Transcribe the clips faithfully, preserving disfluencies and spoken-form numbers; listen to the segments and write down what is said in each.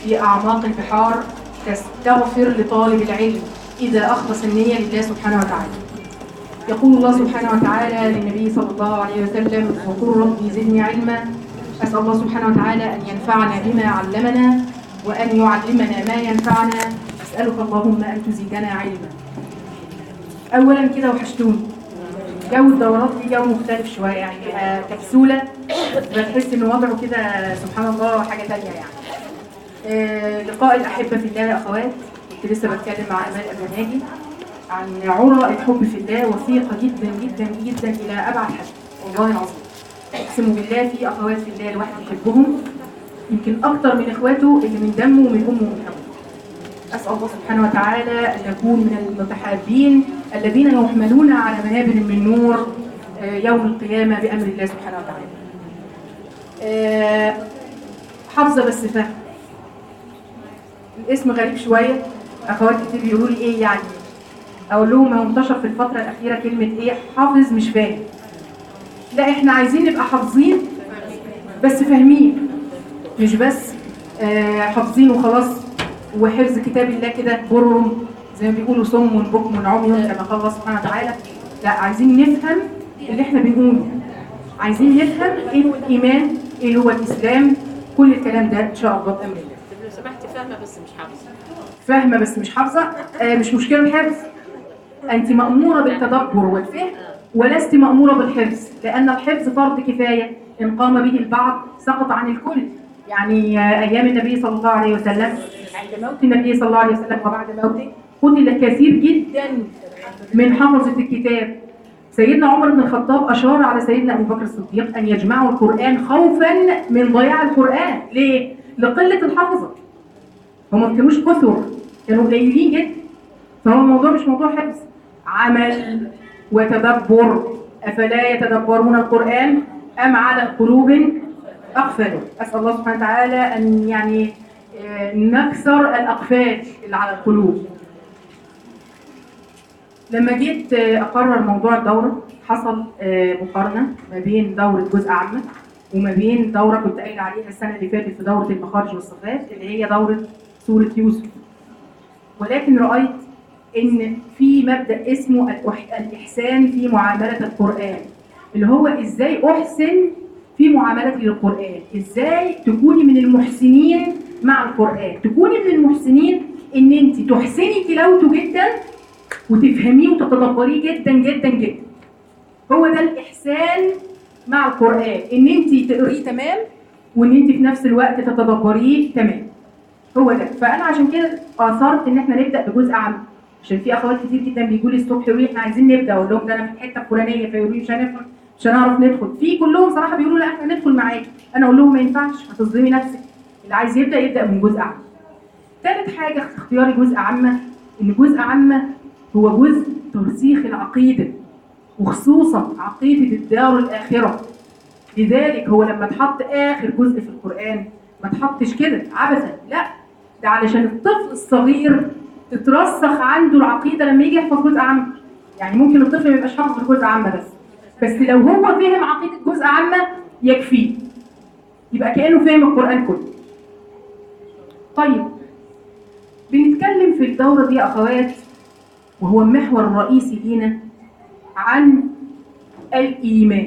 في أعماق البحار تستغفر لطالب العلم إذا أخلص النية لله سبحانه وتعالى. يقول الله سبحانه وتعالى للنبي صلى الله عليه وسلم: وقل ربي زدني علما. أسأل الله سبحانه وتعالى أن ينفعنا بما علمنا وأن يعلمنا ما ينفعنا. أسألك اللهم أن تزيدنا علما. أولا كده وحشتوني. جو الدورات دي جو مختلف شوية، يعني كبسولة بتحس إن وضعه كده سبحان الله حاجة تانية يعني. آه لقاء الأحبة في الله يا أخوات. كنت لسه بتكلم مع أمال أبناجي عن عرى الحب في الله، وثيقة جدا جدا جدا إلى أبعد حد والله العظيم. أقسم بالله في أخوات في الله الواحد يحبهم يمكن أكتر من إخواته اللي من دمه ومن أمه ومن أبوه. أسأل الله سبحانه وتعالى أن نكون من المتحابين الذين يحملون على منابر من نور يوم القيامة بأمر الله سبحانه وتعالى. حافظة بس فهم. الاسم غريب شوية، أخوات كتير بيقولوا لي إيه يعني؟ أقول لهم هو انتشر في الفترة الأخيرة كلمة إيه؟ حافظ مش فاهم. لا، إحنا عايزين نبقى حافظين بس فاهمين، مش بس حافظين وخلاص. وحفظ كتاب الله كده برم زي ما بيقولوا صم بكم عمي كما قال الله سبحانه وتعالى. لا، عايزين نفهم اللي احنا بنقوله، عايزين نفهم ايه هو الايمان، ايه هو الاسلام، كل الكلام ده ان شاء الله بامر الله. لو سمحتي فاهمه بس مش حافظه. فاهمه بس مش حافظه. آه مش مشكله الحفظ، انت ماموره بالتدبر والفهم ولست ماموره بالحفظ، لان الحفظ فرض كفايه، ان قام به البعض سقط عن الكل. يعني آه ايام النبي صلى الله عليه وسلم، عند موت النبي صلى الله عليه وسلم وبعد موته، قتل كثير جدا من حفظة الكتاب. سيدنا عمر بن الخطاب أشار على سيدنا أبو بكر الصديق أن يجمعوا القرآن خوفا من ضياع القرآن. ليه؟ لقلة الحفظة. هم ما كانوش كثر، كانوا قليلين جدا. فهو الموضوع مش موضوع حفظ، عمل وتدبر. أفلا يتدبرون القرآن أم على قلوب أقفلوا. أسأل الله سبحانه وتعالى أن يعني نكسر الأقفال اللي على القلوب. لما جيت أقرر موضوع الدورة حصل مقارنة ما بين دورة جزء عامة وما بين دورة كنت قايل عليها السنة اللي فاتت في دورة المخارج والصفات اللي هي دورة سورة يوسف. ولكن رأيت إن في مبدأ اسمه الإحسان في معاملة القرآن، اللي هو إزاي أحسن في معاملتي للقرآن، إزاي تكوني من المحسنين مع القرآن. تكوني من المحسنين إن أنت تحسني تلاوته جدا وتفهميه وتتدبريه جدا جدا جدا. هو ده الإحسان مع القرآن، إن أنت تقريه تمام وإن أنت في نفس الوقت تتدبريه تمام. هو ده. فأنا عشان كده آثرت إن إحنا نبدأ بجزء عام، عشان في أخوات كتير جدا بيجوا لي الصبح يقولوا لي إحنا عايزين نبدأ، أقول لهم ده أنا في الحتة الفلانية، فيقولوا لي مش هنفهم، مش هنعرف ندخل. في كلهم صراحة بيقولوا لا إحنا ندخل معاك. أنا أقول لهم ما ينفعش، هتظلمي نفسك. اللي عايز يبدأ يبدأ من جزء عام. ثالث حاجة في اختياري جزء عامة، إن جزء عامة هو جزء ترسيخ العقيدة، وخصوصا عقيدة الدار الآخرة. لذلك هو لما اتحط آخر جزء في القرآن ما اتحطش كده عبثا، لا، ده علشان الطفل الصغير تترسخ عنده العقيدة لما يجي يحفظ جزء عامة. يعني ممكن الطفل ما يبقاش حافظ جزء عامة بس بس لو هو فهم عقيدة جزء عامة يكفيه، يبقى كأنه فهم القرآن كله. طيب، بنتكلم في الدورة دي يا أخوات، وهو المحور الرئيسي لينا، عن الإيمان.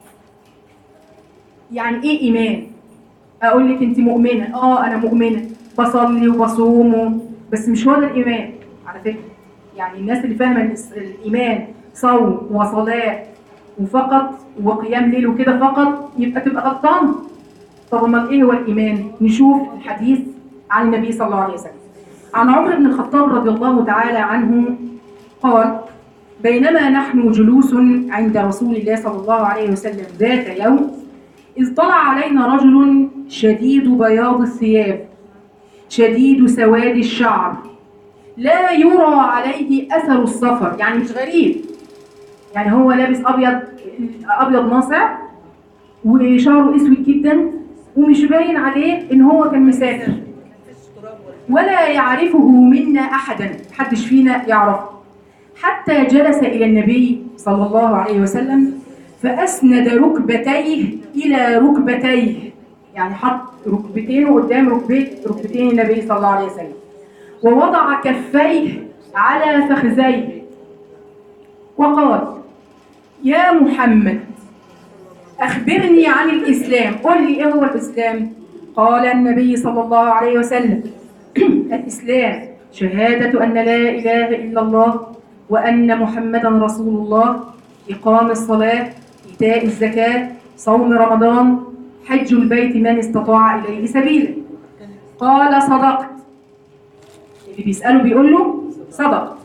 يعني إيه إيمان؟ أقول لك أنت مؤمنة، آه أنا مؤمنة، بصلي وبصوم، بس مش هو ده الإيمان على فكرة. يعني الناس اللي فاهمة إن الإيمان صوم وصلاة وفقط وقيام ليل وكده فقط، يبقى تبقى غلطانة. طب امال إيه هو الإيمان؟ نشوف الحديث عن النبي صلى الله عليه وسلم. عن عمر بن الخطاب رضي الله تعالى عنه قال: بينما نحن جلوس عند رسول الله صلى الله عليه وسلم ذات يوم، إذ طلع علينا رجل شديد بياض الثياب شديد سواد الشعر لا يرى عليه أثر السفر. يعني مش غريب، يعني هو لابس أبيض أبيض ناصع وشعره أسود جدا ومش باين عليه إن هو كان مسافر، ولا يعرفه منا أحدا، محدش فينا يعرفه، حتى جلس إلى النبي صلى الله عليه وسلم فأسند ركبتيه إلى ركبتيه يعني حط ركبتينه قدام ركبتين ركبتين النبي صلى الله عليه وسلم، ووضع كفيه على فخذيه وقال: يا محمد أخبرني عن الإسلام، قل لي إيه هو الإسلام؟ قال النبي صلى الله عليه وسلم: الإسلام شهادة أن لا إله إلا الله وأن محمدا رسول الله، إقام الصلاة، إيتاء الزكاة، صوم رمضان، حج البيت من استطاع إليه سبيلا. قال: صدقت. اللي بيسأله بيقول له صدقت.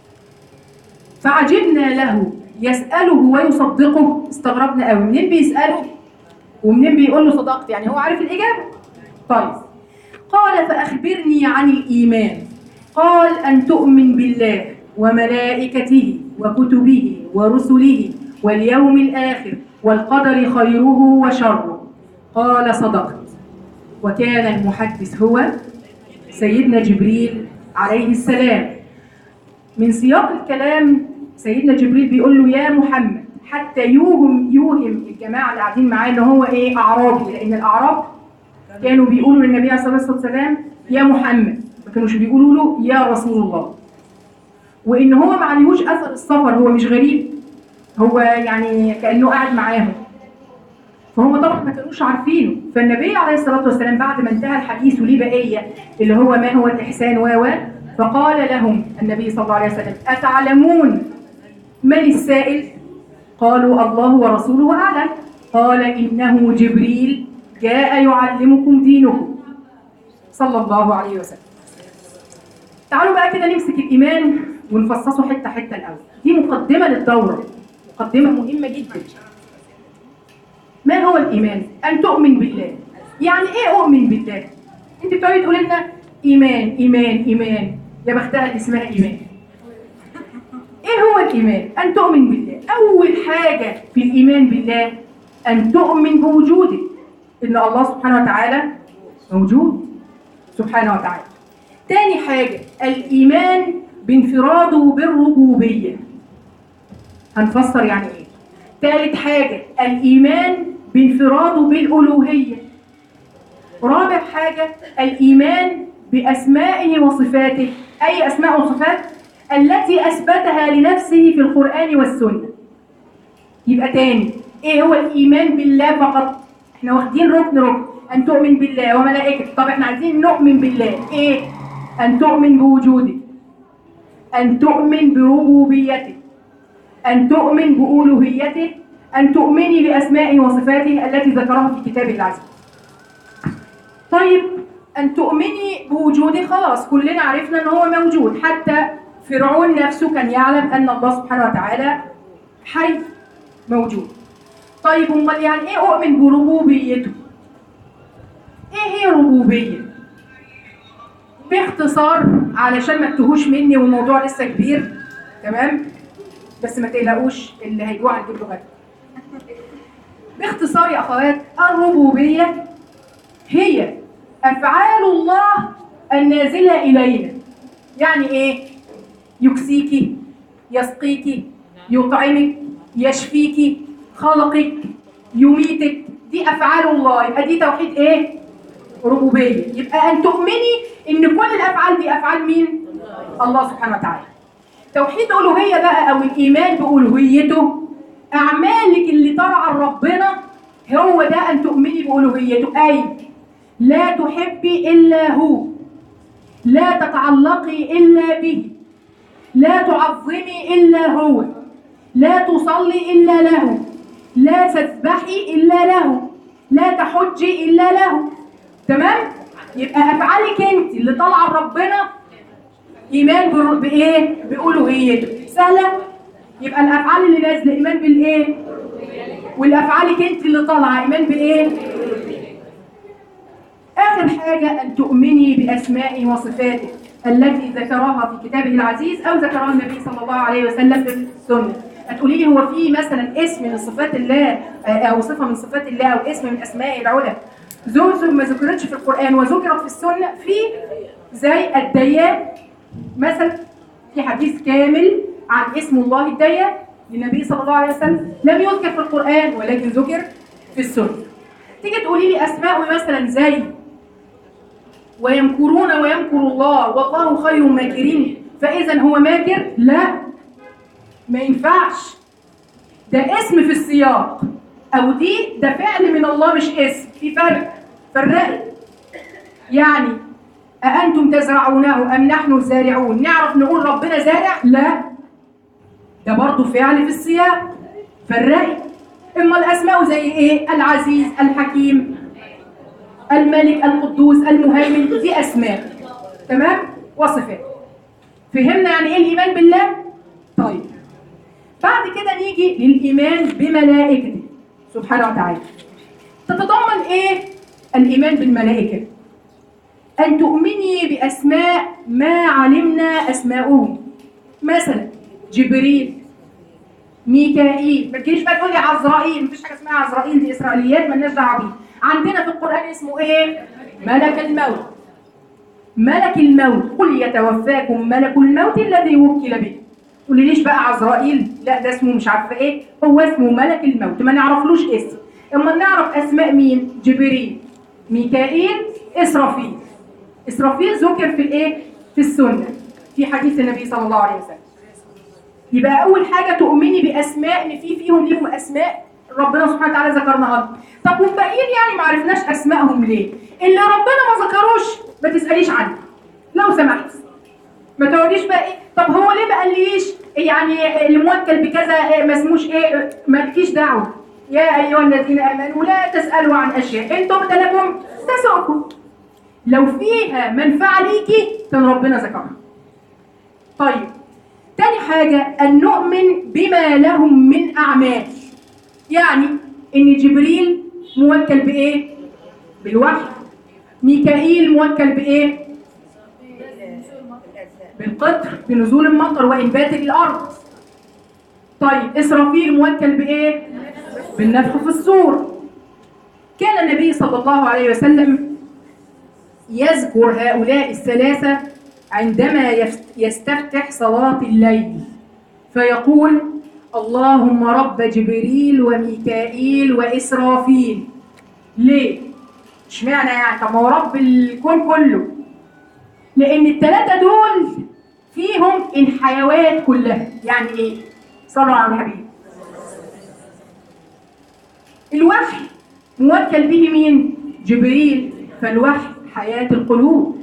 فعجبنا له يسأله ويصدقه، استغربنا قوي، منين بيسأله ومنين بيقول له صدقت؟ يعني هو عارف الإجابة. طيب، قال: فأخبرني عن الإيمان. قال: أن تؤمن بالله وملائكته وكتبه ورسله واليوم الآخر والقدر خيره وشره. قال: صدقت. وكان المحدث هو سيدنا جبريل عليه السلام. من سياق الكلام سيدنا جبريل بيقول له: يا محمد، حتى يوهم يوهم الجماعة اللي قاعدين معاه ان هو ايه؟ أعرابي، لأن الأعراب كانوا بيقولوا للنبي عليه الصلاة والسلام يا محمد، ما كانوش بيقولوا له يا رسول الله. وإن هو ما عليهوش أثر السفر، هو مش غريب، هو يعني كأنه قاعد معاهم، فهم طبعا ما كانوش عارفينه. فالنبي عليه الصلاة والسلام بعد ما انتهى الحديث وليه بقية اللي هو ما هو الإحسان و فقال لهم النبي صلى الله عليه وسلم: أتعلمون من السائل؟ قالوا: الله ورسوله أعلم. قال: إنه جبريل جاء يعلمكم دينكم صلى الله عليه وسلم. تعالوا بقى كده نمسك الإيمان ونفصصه حتة حتة الأول. دي مقدمة للدورة، مقدمة مهمة جدا. ما هو الإيمان؟ أن تؤمن بالله. يعني إيه أؤمن بالله؟ أنت بتقعدي تقولي لنا إيمان إيمان إيمان، يا بختها اللي اسمها إيمان. إيه هو الإيمان؟ أن تؤمن بالله. أول حاجة في الإيمان بالله أن تؤمن بوجوده، إن الله سبحانه وتعالى موجود سبحانه وتعالى. تاني حاجة الإيمان بانفراده بالربوبية، هنفسر يعني إيه. تالت حاجة الإيمان بانفراده بالألوهية. رابع حاجة الإيمان بأسمائه وصفاته، أي أسماء وصفات التي أثبتها لنفسه في القرآن والسنة. يبقى تاني، إيه هو الإيمان بالله فقط؟ إحنا واخدين ركن ركن، أن تؤمن بالله وملائكته. طب إحنا عايزين نؤمن بالله، إيه؟ أن تؤمن بوجوده، أن تؤمن بربوبيته، أن تؤمن بألوهيته، أن تؤمني بأسمائه وصفاته التي ذكرها في كتابه العزيز. طيب، أن تؤمني بوجوده خلاص كلنا عرفنا أن هو موجود، حتى فرعون نفسه كان يعلم أن الله سبحانه وتعالى حي موجود. طيب، أمال يعني إيه أؤمن بربوبيته؟ إيه هي ربوبية؟ باختصار علشان ما تتوهوش مني والموضوع لسه كبير، تمام؟ بس ما تقلقوش، اللي هيجوع هنجيب له غدا. باختصار يا أخوات، الربوبية هي أفعال الله النازلة إلينا. يعني إيه؟ يكسيكي، يسقيكي، يطعمك، يشفيكي، خلقك، يميتك، دي أفعال الله. يبقى دي توحيد إيه؟ ربوبية. يبقى أن تؤمني إن كل الأفعال دي أفعال مين؟ الله سبحانه وتعالى. توحيد ألوهية بقى، أو الإيمان بألوهيته، أعمالك اللي طالعة لربنا هو ده أن تؤمني بألوهيته. أي لا تحبي إلا هو، لا تتعلقي إلا به، لا تعظمي إلا هو، لا تصلي إلا له، لا تسبحي إلا له، لا تحجي إلا له. تمام؟ يبقى أفعالك أنت اللي طالعة لربنا إيمان بإيه؟ بألوهيته. سهلة؟ يبقى الأفعال اللي نازلة إيمان بالإيه؟ والأفعالك أنت اللي طالعة إيمان بإيه؟ آخر حاجة أن تؤمني بأسمائه وصفاته التي ذكرها في كتابه العزيز أو ذكرها النبي صلى الله عليه وسلم في السنة. هتقولي لي هو في مثلا اسم من صفات الله أو صفة من صفات الله أو اسم من أسماء العلى زوزو ما ذكرتش في القرآن وذكرت في السنة؟ في، زي الديان مثلا، في حديث كامل عن اسم الله الديان للنبي صلى الله عليه وسلم، لم يذكر في القرآن ولكن ذكر في السنة. تيجي تقولي لي اسماء مثلا زي ويمكرون ويمكر الله والله خير الماكرين، فاذا هو ماكر؟ لا، ما ينفعش. ده اسم في السياق، او دي ده فعل من الله مش اسم، في فرق. فرقي يعني أأنتم تزرعونه أم نحن الزارعون؟ نعرف نقول ربنا زارع؟ لا، ده برضه فعل في السياق. فرقي. إما الأسماء زي إيه؟ العزيز، الحكيم، الملك، القدوس، المهيمن، دي أسماء، تمام؟ وصفات. فهمنا يعني إيه الإيمان بالله؟ طيب بعد كده نيجي للإيمان بملائكته سبحانه وتعالى. تتضمن إيه الإيمان بالملائكة؟ أن تؤمني بأسماء ما علمنا أسماؤهم، مثلا جبريل، ميكائيل. ما تجيش بقى تقولي عزرائيل، مفيش حاجة اسمها عزرائيل، دي إسرائيليات مالناش دعوة بيها. عندنا في القرآن اسمه إيه؟ ملك الموت. ملك الموت، قل يتوفاكم ملك الموت الذي وكل به. تقولي ليش بقى عزرائيل؟ لا ده اسمه مش عارفة إيه، هو اسمه ملك الموت، ما نعرفلوش اسم. اما نعرف أسماء مين؟ جبريل، ميكائيل، إسرافيل. إسرافيل ذكر في الإيه؟ في السنة، في حديث النبي صلى الله عليه وسلم. يبقى أول حاجة تؤمني بأسماء إن في فيهم ليهم أسماء ربنا سبحانه وتعالى ذكرناها. طب والباقيين يعني ما عرفناش أسمائهم ليه؟ اللي ربنا ما ذكروش ما تسأليش عنه لو سمحت. ما تقوليش بقى إيه؟ طب هو ليه ما قاليش يعني اللي موكل بكذا ما اسموش إيه؟ مالكيش دعوة. يا أيها الذين آمنوا لا تسألوا عن أشياء إن تبد لكم تسؤكم. لو فيها منفعة ليكي كان ربنا ذكرها. طيب تاني حاجة أن نؤمن بما لهم من أعمال. يعني إن جبريل موكل بإيه؟ بالوحي. ميكائيل موكل بإيه؟ بالقطر، بنزول المطر وإنبات الأرض. طيب إسرافيل موكل بإيه؟ بالنفخ في الصور. كان النبي صلى الله عليه وسلم يذكر هؤلاء الثلاثة عندما يستفتح صلاة الليل فيقول اللهم رب جبريل وميكائيل وإسرافيل. ليه؟ اشمعنى يعني؟ طب ما هو رب الكون كله. لأن الثلاثة دول فيهم الحيوات كلها. يعني إيه؟ صلوا على الحبيب. الوحي موكل به مين؟ جبريل، فالوحي حياة القلوب.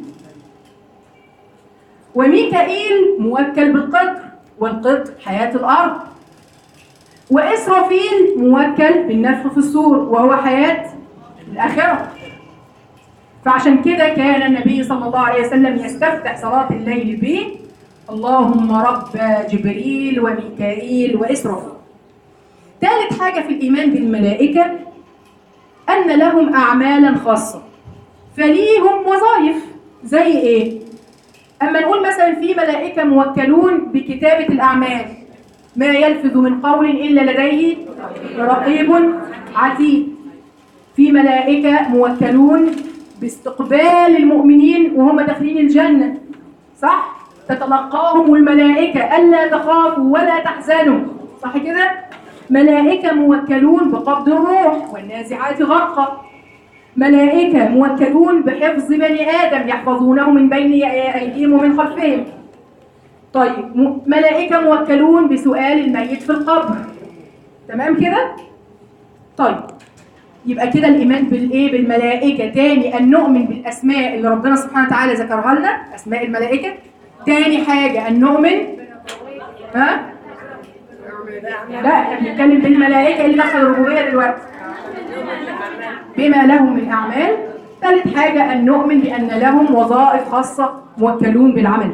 وميكائيل موكل بالقطر، والقطر حياة الأرض. وإسرافيل موكل بالنفخ في الصور وهو حياة الآخرة. فعشان كده كان النبي صلى الله عليه وسلم يستفتح صلاة الليل به اللهم رب جبريل وميكائيل وإسرافيل. ثالث حاجة في الإيمان بالملائكة أن لهم أعمالا خاصة، فليهم وظائف. زي إيه؟ أما نقول مثلا في ملائكة موكلون بكتابة الأعمال، ما يلفظ من قول إلا لديه رقيب عتيد. في ملائكة موكلون باستقبال المؤمنين وهم داخلين الجنة، صح؟ تتلقاهم الملائكة ألا تخافوا ولا تحزنوا، صح كده؟ ملائكة موكلون بقبض الروح والنازعات غرقا. ملائكة موكلون بحفظ بني آدم يحفظونه من بين أيديهم ومن خلفهم. طيب ملائكة موكلون بسؤال الميت في القبر، تمام كده؟ طيب يبقى كده الإيمان بالإيه؟ بالملائكة. تاني أن نؤمن بالأسماء اللي ربنا سبحانه وتعالى ذكرها لنا، أسماء الملائكة. تاني حاجة أن نؤمن ها؟ لا احنا بنتكلم بالملائكة اللي دخل الربوبية دلوقتي بما لهم من أعمال. ثالث حاجة أن نؤمن بأن لهم وظائف خاصة موكلون بالعمل.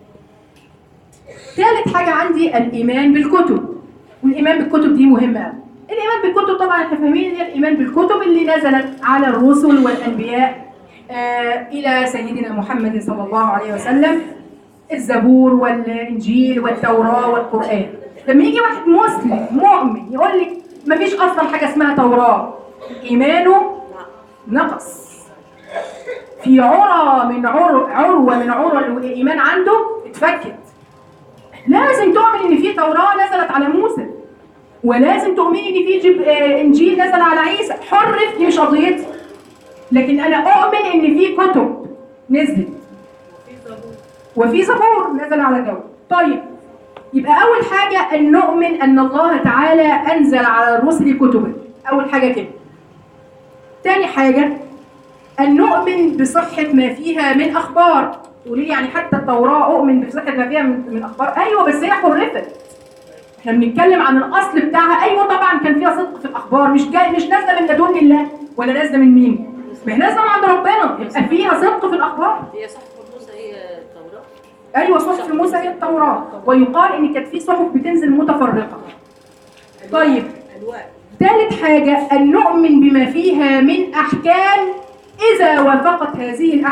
ثالث حاجة عندي الإيمان بالكتب، والإيمان بالكتب دي مهمة قوي. الإيمان بالكتب طبعا احنا فاهمين هي الإيمان بالكتب اللي نزلت على الرسل والأنبياء آه إلى سيدنا محمد صلى الله عليه وسلم، الزبور والإنجيل والتوراة والقرآن. لما يجي واحد مسلم مؤمن يقول لك ما فيش أصلا حاجة اسمها توراة، إيمانه نقص. في عرى من عر عروة من عروة الإيمان عنده اتفكت. لازم تؤمن إن في توراة نزلت على موسى، ولازم تؤمني ان في جب... آه انجيل نزل على عيسى. حرف دي مش قضيتي، لكن انا اؤمن ان في كتب نزلت وفي زبور نزل على داود. طيب يبقى اول حاجه ان نؤمن ان الله تعالى انزل على الرسل كتبا، اول حاجه كده. تاني حاجه ان نؤمن بصحه ما فيها من اخبار. تقولي لي يعني حتى التوراه اؤمن بصحه ما فيها من, من اخبار؟ ايوه بس هي حرفت. احنا بنتكلم عن الاصل بتاعها. ايوه طبعا كان فيها صدق في الاخبار، مش جاي مش نازله من لدن الله ولا نازله من مين؟ ما هي نازله من عند ربنا، يبقى فيها صدق في الاخبار. هي صحف موسى هي التوراة. ايوه صحف موسى هي التوراه، ويقال ان كانت في صحف بتنزل متفرقه. طيب ثالث حاجه ان نؤمن بما فيها من احكام اذا وافقت هذه الاحكام